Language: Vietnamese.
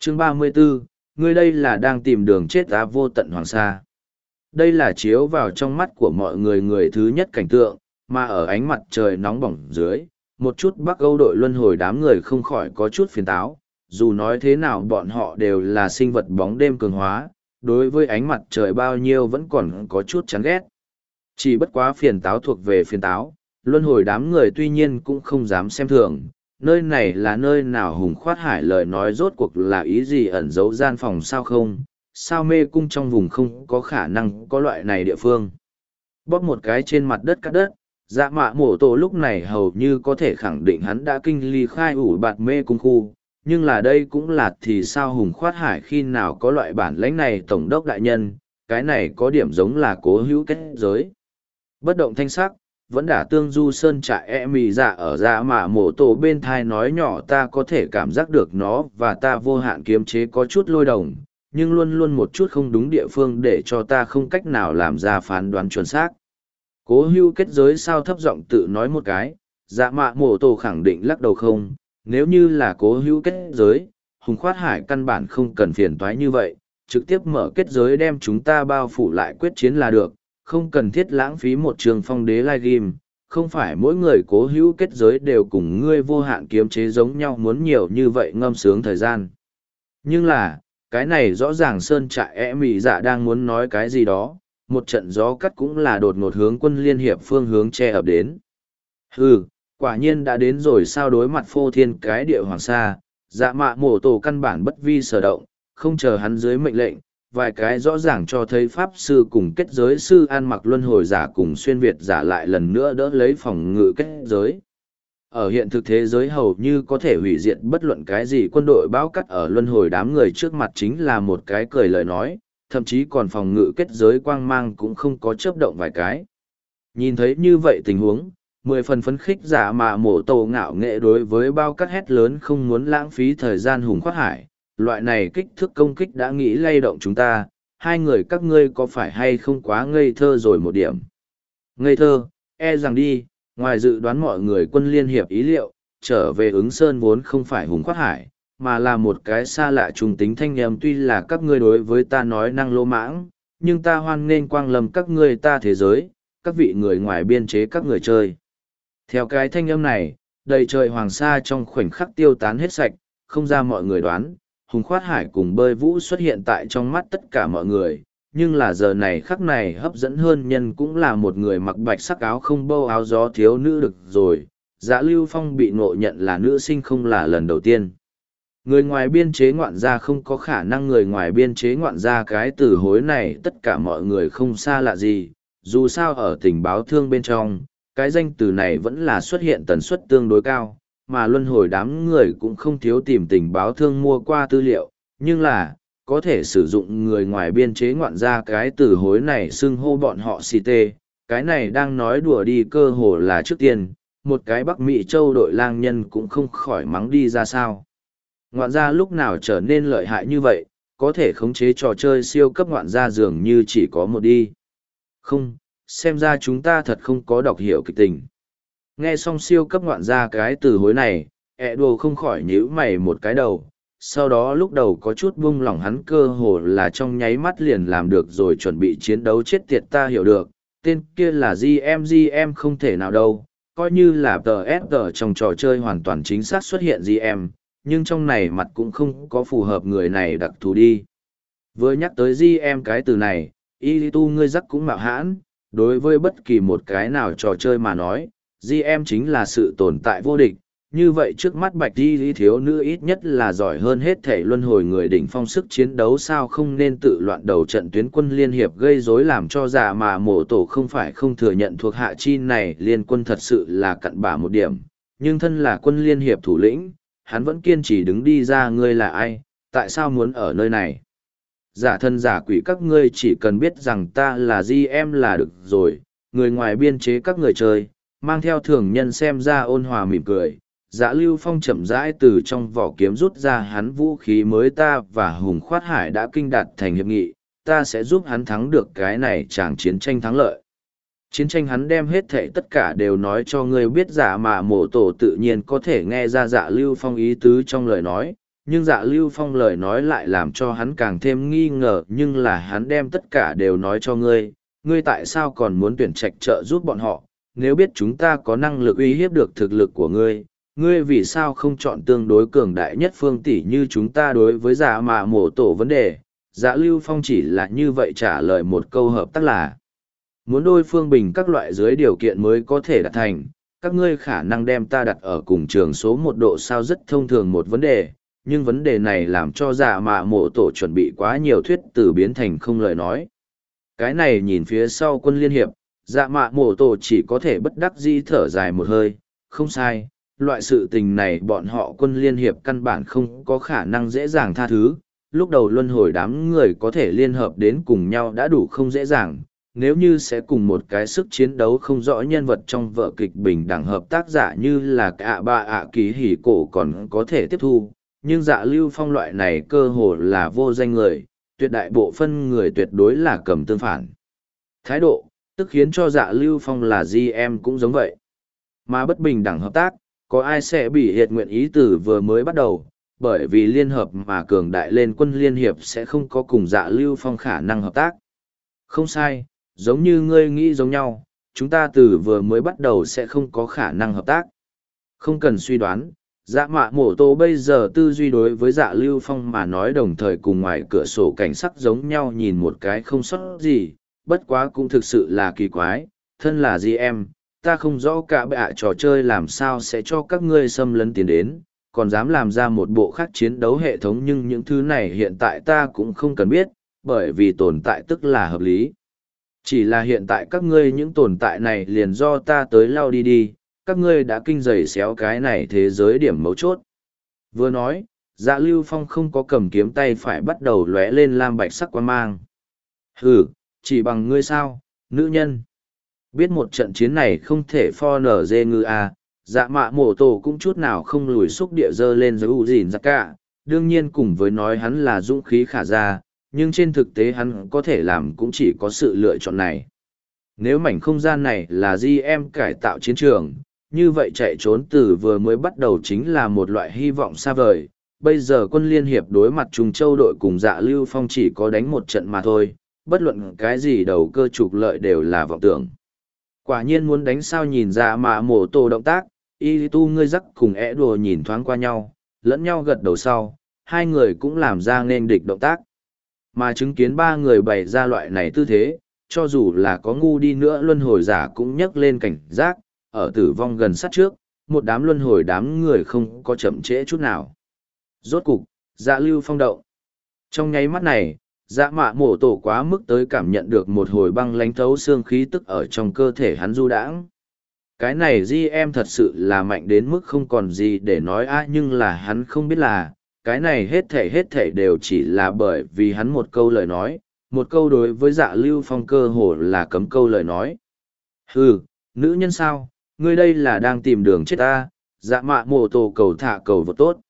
Chương 34, ngươi đây là đang tìm đường chết á vô tận hoàng sa. Đây là chiếu vào trong mắt của mọi người người thứ nhất cảnh tượng, mà ở ánh mặt trời nóng bỏng dưới, một chút Bắc Âu đội luân hồi đám người không khỏi có chút phiền táo, dù nói thế nào bọn họ đều là sinh vật bóng đêm cường hóa, đối với ánh mặt trời bao nhiêu vẫn còn có chút chán ghét. Chỉ bất quá phiền táo thuộc về phiền táo, luân hồi đám người tuy nhiên cũng không dám xem thường, nơi này là nơi nào Hùng Khoát Hải lời nói rốt cuộc là ý gì ẩn giấu gian phòng sao không, sao mê cung trong vùng không có khả năng có loại này địa phương. Bóp một cái trên mặt đất cắt đất, dạ mạ mổ tổ lúc này hầu như có thể khẳng định hắn đã kinh ly khai ủ bạt mê cung khu, nhưng là đây cũng là thì sao Hùng Khoát Hải khi nào có loại bản lãnh này tổng đốc đại nhân, cái này có điểm giống là cố hữu kết giới. Bất động thanh sắc, vẫn đả tương du sơn trại e mì dạ ở dạ mạ mổ tổ bên thai nói nhỏ ta có thể cảm giác được nó và ta vô hạn kiềm chế có chút lôi đồng, nhưng luôn luôn một chút không đúng địa phương để cho ta không cách nào làm ra phán đoán chuẩn xác. Cố hữu kết giới sao thấp giọng tự nói một cái, dạ mạ mổ tổ khẳng định lắc đầu không, nếu như là cố hữu kết giới, Hùng Khoát Hải căn bản không cần phiền toái như vậy, trực tiếp mở kết giới đem chúng ta bao phủ lại quyết chiến là được, không cần thiết lãng phí một trường phong đế lai ghim, không phải mỗi người cố hữu kết giới đều cùng ngươi vô hạn kiếm chế giống nhau muốn nhiều như vậy ngâm sướng thời gian. Nhưng là, cái này rõ ràng sơn trại e mị dạ đang muốn nói cái gì đó, một trận gió cắt cũng là đột ngột hướng quân liên hiệp phương hướng che ập đến. Hừ, quả nhiên đã đến rồi sao đối mặt phô thiên cái địa hoàng sa, dạ mạ mổ tổ căn bản bất vi sở động, không chờ hắn dưới mệnh lệnh, vài cái rõ ràng cho thấy pháp sư cùng kết giới sư an mặc luân hồi giả cùng xuyên việt giả lại lần nữa đỡ lấy phòng ngự kết giới. Ở hiện thực thế giới hầu như có thể hủy diệt bất luận cái gì quân đội báo cắt ở luân hồi đám người trước mặt chính là một cái cười lời nói, thậm chí còn phòng ngự kết giới quang mang cũng không có chớp động vài cái. Nhìn thấy như vậy tình huống, 10 phần phấn khích giả mà mổ tổ ngạo nghệ đối với bao cắt hét lớn không muốn lãng phí thời gian Hùng Khoát Hải, loại này kích thước công kích đã nghĩ lay động chúng ta, hai người các ngươi có phải hay không quá ngây thơ rồi một điểm. Ngây thơ, e rằng đi, ngoài dự đoán mọi người quân liên hiệp ý liệu, trở về ứng sơn vốn không phải Hùng Khoát Hải, mà là một cái xa lạ trùng tính thanh nhầm tuy là các ngươi đối với ta nói năng lô mãng, nhưng ta hoan nghênh quang lâm các ngươi ta thế giới, các vị người ngoài biên chế các người chơi. Theo cái thanh âm này, đầy trời hoàng sa trong khoảnh khắc tiêu tán hết sạch, không ra mọi người đoán, Hùng Khoát Hải cùng bơi vũ xuất hiện tại trong mắt tất cả mọi người, nhưng là giờ này khắc này hấp dẫn hơn nhân cũng là một người mặc bạch sắc áo không bâu áo gió thiếu nữ được rồi, Dạ Lưu Phong bị ngộ nhận là nữ sinh không là lần đầu tiên. Người ngoài biên chế ngoạn gia không có khả năng người ngoài biên chế ngoạn gia cái từ hối này tất cả mọi người không xa lạ gì, dù sao ở tình báo thương bên trong, cái danh từ này vẫn là xuất hiện tần suất tương đối cao, mà luân hồi đám người cũng không thiếu tìm tình báo thương mua qua tư liệu, nhưng là, có thể sử dụng người ngoài biên chế ngoạn ra cái từ hối này xưng hô bọn họ xì tê, cái này đang nói đùa đi cơ hồ là trước tiên, một cái Bắc Mỹ châu đội lang nhân cũng không khỏi mắng đi ra sao. Ngoạn gia lúc nào trở nên lợi hại như vậy, có thể khống chế trò chơi siêu cấp ngoạn gia dường như chỉ có một đi. Không, xem ra chúng ta thật không có đọc hiểu kịch tình. Nghe xong siêu cấp ngoạn gia cái từ hối này, đồ không khỏi nhíu mày một cái đầu, sau đó lúc đầu có chút buông lỏng hắn cơ hồ là trong nháy mắt liền làm được rồi chuẩn bị chiến đấu chết tiệt ta hiểu được, tên kia là GM không thể nào đâu, coi như là TSG trong trò chơi hoàn toàn chính xác xuất hiện GM, nhưng trong này mặt cũng không có phù hợp người này đặc thù đi. Vừa nhắc tới GM cái từ này, y tu ngươi rắc cũng mạo hãn, đối với bất kỳ một cái nào trò chơi mà nói, GM chính là sự tồn tại vô địch, như vậy trước mắt bạch di thiếu nữ ít nhất là giỏi hơn hết thể luân hồi người đỉnh phong sức chiến đấu sao không nên tự loạn đầu trận tuyến quân liên hiệp gây rối làm cho giả mà mổ tổ không phải không thừa nhận thuộc hạ chi này liên quân thật sự là cặn bã một điểm, nhưng thân là quân liên hiệp thủ lĩnh, hắn vẫn kiên trì đứng đi ra ngươi là ai, tại sao muốn ở nơi này. Giả thân giả quỷ các ngươi chỉ cần biết rằng ta là GM là được rồi, người ngoài biên chế các người chơi, mang theo thường nhân xem ra ôn hòa mỉm cười. Dạ Lưu Phong chậm rãi từ trong vỏ kiếm rút ra hắn vũ khí mới ta và Hùng Khoát Hải đã kinh đạt thành hiệp nghị, ta sẽ giúp hắn thắng được cái này chàng chiến tranh thắng lợi. Chiến tranh hắn đem hết thảy tất cả đều nói cho ngươi biết giả mà mổ tổ tự nhiên có thể nghe ra Dạ Lưu Phong ý tứ trong lời nói, nhưng Dạ Lưu Phong lời nói lại làm cho hắn càng thêm nghi ngờ, nhưng là hắn đem tất cả đều nói cho ngươi, ngươi tại sao còn muốn tuyển trạch trợ giúp bọn họ, nếu biết chúng ta có năng lực uy hiếp được thực lực của ngươi, ngươi vì sao không chọn tương đối cường đại nhất phương tỷ như chúng ta đối với Dạ Mạ Mổ Tổ vấn đề. Dạ Lưu Phong chỉ là như vậy trả lời một câu hợp tác là muốn đôi phương bình các loại dưới điều kiện mới có thể đạt thành, các ngươi khả năng đem ta đặt ở cùng trường số một độ sao rất thông thường một vấn đề, nhưng vấn đề này làm cho Dạ Mạ Mổ Tổ chuẩn bị quá nhiều thuyết từ biến thành không lời nói. Cái này nhìn phía sau quân liên hiệp, Dạ Mạ Mổ Tổ chỉ có thể bất đắc dĩ thở dài một hơi, không sai, loại sự tình này bọn họ quân liên hiệp căn bản không có khả năng dễ dàng tha thứ. Lúc đầu luân hồi đám người có thể liên hợp đến cùng nhau đã đủ không dễ dàng, nếu như sẽ cùng một cái sức chiến đấu không rõ nhân vật trong vở kịch bình đẳng hợp tác giả như là cả ba ạ ký hỉ cổ còn có thể tiếp thu, nhưng Dạ Lưu Phong loại này cơ hồ là vô danh người, tuyệt đại bộ phân người tuyệt đối là cầm tương phản thái độ, tức khiến cho Dạ Lưu Phong là GM cũng giống vậy. Mà bất bình đẳng hợp tác, có ai sẽ bị hiệt nguyện ý từ vừa mới bắt đầu, bởi vì liên hợp mà cường đại lên quân liên hiệp sẽ không có cùng Dạ Lưu Phong khả năng hợp tác. Không sai, giống như ngươi nghĩ giống nhau, chúng ta từ vừa mới bắt đầu sẽ không có khả năng hợp tác. Không cần suy đoán, Dạ Mạ Mổ Tổ bây giờ tư duy đối với Dạ Lưu Phong mà nói đồng thời cùng ngoài cửa sổ cảnh sắc giống nhau nhìn một cái không sót gì, bất quá cũng thực sự là kỳ quái, thân là GM, ta không rõ cả bệ trò chơi làm sao sẽ cho các ngươi xâm lấn tiến đến, còn dám làm ra một bộ khác chiến đấu hệ thống, nhưng những thứ này hiện tại ta cũng không cần biết, bởi vì tồn tại tức là hợp lý. Chỉ là hiện tại các ngươi những tồn tại này liền do ta tới lao đi, các ngươi đã kinh rầy xéo cái này thế giới điểm mấu chốt. Vừa nói, Dạ Lưu Phong không có cầm kiếm tay phải bắt đầu lóe lên lam bạch sắc quang mang. Hừ, chỉ bằng ngươi sao, nữ nhân. Biết một trận chiến này không thể pho nở dê ngư à, Dạ Mạ Mổ Tổ cũng chút nào không lùi xúc địa dơ lên giới ủ dìn ra cả, đương nhiên cùng với nói hắn là dũng khí khả ra, nhưng trên thực tế hắn có thể làm cũng chỉ có sự lựa chọn này. Nếu mảnh không gian này là GM cải tạo chiến trường, như vậy chạy trốn từ vừa mới bắt đầu chính là một loại hy vọng xa vời. Bây giờ quân liên hiệp đối mặt Trung Châu đội cùng Dạ Lưu Phong chỉ có đánh một trận mà thôi, bất luận cái gì đầu cơ trục lợi đều là vọng tưởng. Quả nhiên muốn đánh sao nhìn Dạ Mạ Mổ Tổ động tác, y tu ngươi rắc cùng ẻ đùa nhìn thoáng qua nhau, lẫn nhau gật đầu sau, hai người cũng làm ra nên địch động tác. Mà chứng kiến ba người bày ra loại này tư thế, cho dù là có ngu đi nữa luân hồi giả cũng nhấc lên cảnh giác, ở tử vong gần sát trước, một đám luân hồi đám người không có chậm trễ chút nào. Rốt cục, Dạ Lưu Phong động. Trong nháy mắt này, Dạ Mạ Mổ Tổ quá mức tới cảm nhận được một hồi băng lánh thấu xương khí tức ở trong cơ thể hắn du đãng. Cái này GM thật sự là mạnh đến mức không còn gì để nói nhưng là hắn không biết là, cái này hết thảy đều chỉ là bởi vì hắn một câu lời nói, một câu đối với Dạ Lưu Phong cơ hồ là cấm câu lời nói. Hừ, nữ nhân sao, ngươi đây là đang tìm đường chết ta, Dạ Mạ Mổ Tổ cầu thả cầu vật tốt.